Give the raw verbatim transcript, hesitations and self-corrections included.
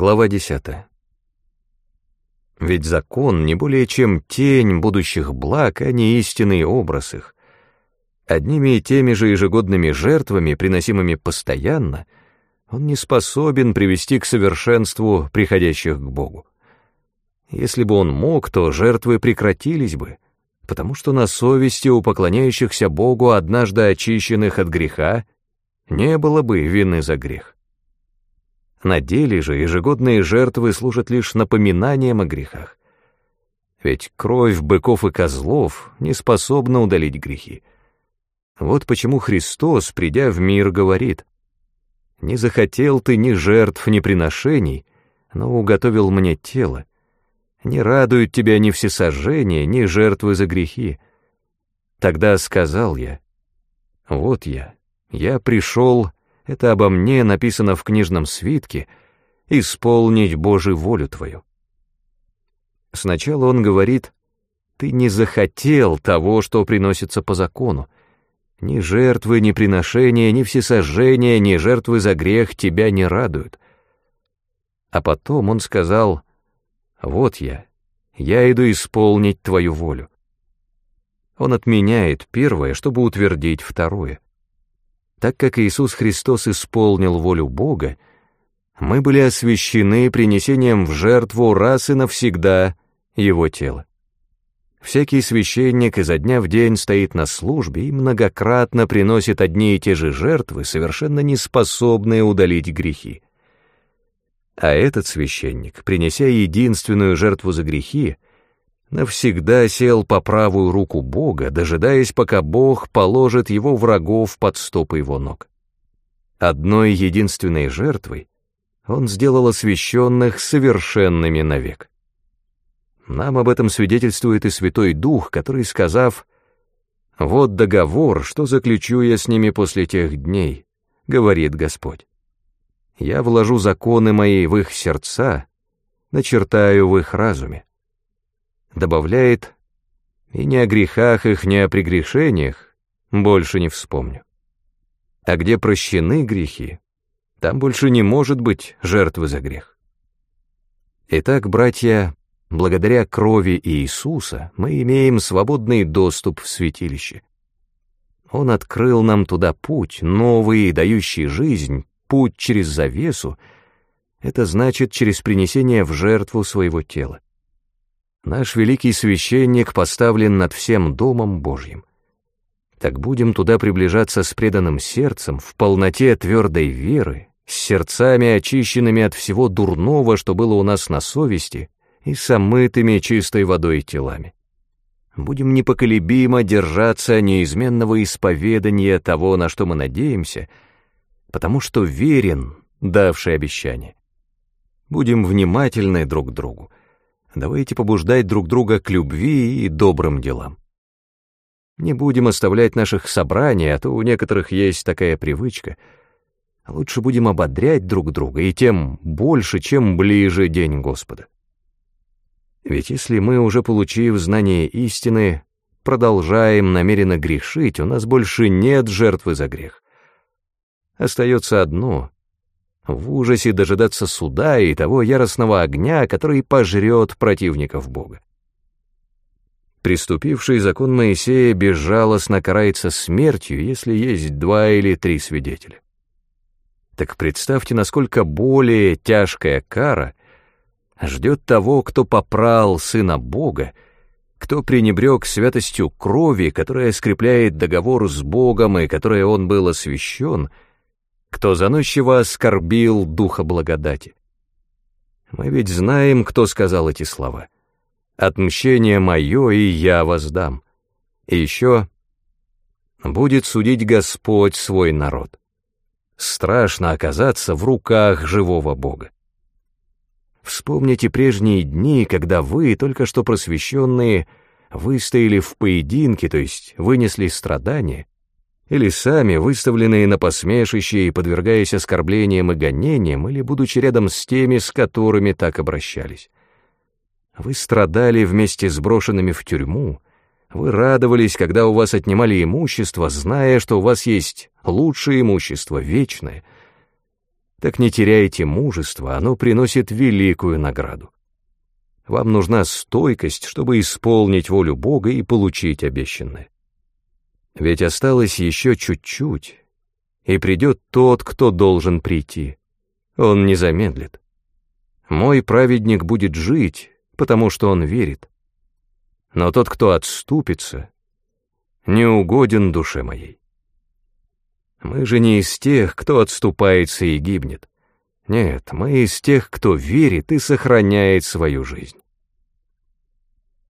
Глава десятая. Ведь закон не более чем тень будущих благ, а не истинный образ их. Одними и теми же ежегодными жертвами, приносимыми постоянно, он не способен привести к совершенству приходящих к Богу. Если бы он мог, то жертвы прекратились бы, потому что на совести у поклоняющихся Богу, однажды очищенных от греха, не было бы вины за грех. На деле же ежегодные жертвы служат лишь напоминанием о грехах. Ведь кровь быков и козлов не способна удалить грехи. Вот почему Христос, придя в мир, говорит: «Не захотел ты ни жертв, ни приношений, но уготовил мне тело. Не радуют тебя ни всесожжения, ни жертвы за грехи. Тогда сказал я: вот я, я пришел, это обо мне написано в книжном свитке, исполнить Божию волю твою». Сначала он говорит: ты не захотел того, что приносится по закону. Ни жертвы, ни приношения, ни всесожжения, ни жертвы за грех тебя не радуют. А потом он сказал: вот я, я иду исполнить твою волю. Он отменяет первое, чтобы утвердить второе. Так как Иисус Христос исполнил волю Бога, мы были освящены принесением в жертву раз и навсегда Его тела. Всякий священник изо дня в день стоит на службе и многократно приносит одни и те же жертвы, совершенно не способные удалить грехи. А этот священник, принеся единственную жертву за грехи, навсегда сел по правую руку Бога, дожидаясь, пока Бог положит его врагов под стопы его ног. Одной единственной жертвой он сделал освященных совершенными навек. Нам об этом свидетельствует и Святой Дух, который, сказав: «Вот договор, что заключу я с ними после тех дней, — говорит Господь. Я вложу законы мои в их сердца, начертаю в их разуме». Добавляет: «И ни о грехах их, ни о прегрешениях больше не вспомню». А где прощены грехи, там больше не может быть жертвы за грех. Итак, братья, благодаря крови Иисуса мы имеем свободный доступ в святилище. Он открыл нам туда путь, новый, дающий жизнь, путь через завесу, это значит через принесение в жертву своего тела. Наш великий священник поставлен над всем Домом Божьим. Так будем туда приближаться с преданным сердцем, в полноте твердой веры, с сердцами, очищенными от всего дурного, что было у нас на совести, и с омытыми чистой водой телами. Будем непоколебимо держаться неизменного исповедания того, на что мы надеемся, потому что верен давший обещание. Будем внимательны друг к другу. Давайте побуждать друг друга к любви и добрым делам. Не будем оставлять наших собраний, а то у некоторых есть такая привычка. Лучше будем ободрять друг друга, и тем больше, чем ближе день Господа. Ведь если мы, уже получив знание истины, продолжаем намеренно грешить, у нас больше нет жертвы за грех. Остается одно — в ужасе дожидаться суда и того яростного огня, который пожрет противников Бога. Преступивший закон Моисея безжалостно карается смертью, если есть два или три свидетеля. Так представьте, насколько более тяжкая кара ждет того, кто попрал Сына Бога, кто пренебрег святостью крови, которая скрепляет договор с Богом и которой он был освящен, кто заносчиво оскорбил Духа благодати. Мы ведь знаем, кто сказал эти слова: «Отмщение мое, и я воздам». И еще: «Будет судить Господь свой народ». Страшно оказаться в руках живого Бога. Вспомните прежние дни, когда вы, только что просвещенные, выстояли в поединке, то есть вынесли страдания, или сами, выставленные на посмешище и подвергаясь оскорблениям и гонениям, или будучи рядом с теми, с которыми так обращались. Вы страдали вместе с брошенными в тюрьму, вы радовались, когда у вас отнимали имущество, зная, что у вас есть лучшее имущество, вечное. так не теряйте мужества, оно приносит великую награду. Вам нужна стойкость, чтобы исполнить волю Бога и получить обещанное. Ведь осталось еще чуть-чуть, и придет тот, кто должен прийти. Он не замедлит. Мой праведник будет жить, потому что он верит. Но тот, кто отступится, не угоден душе моей. Мы же не из тех, кто отступается и гибнет. Нет, мы из тех, кто верит и сохраняет свою жизнь.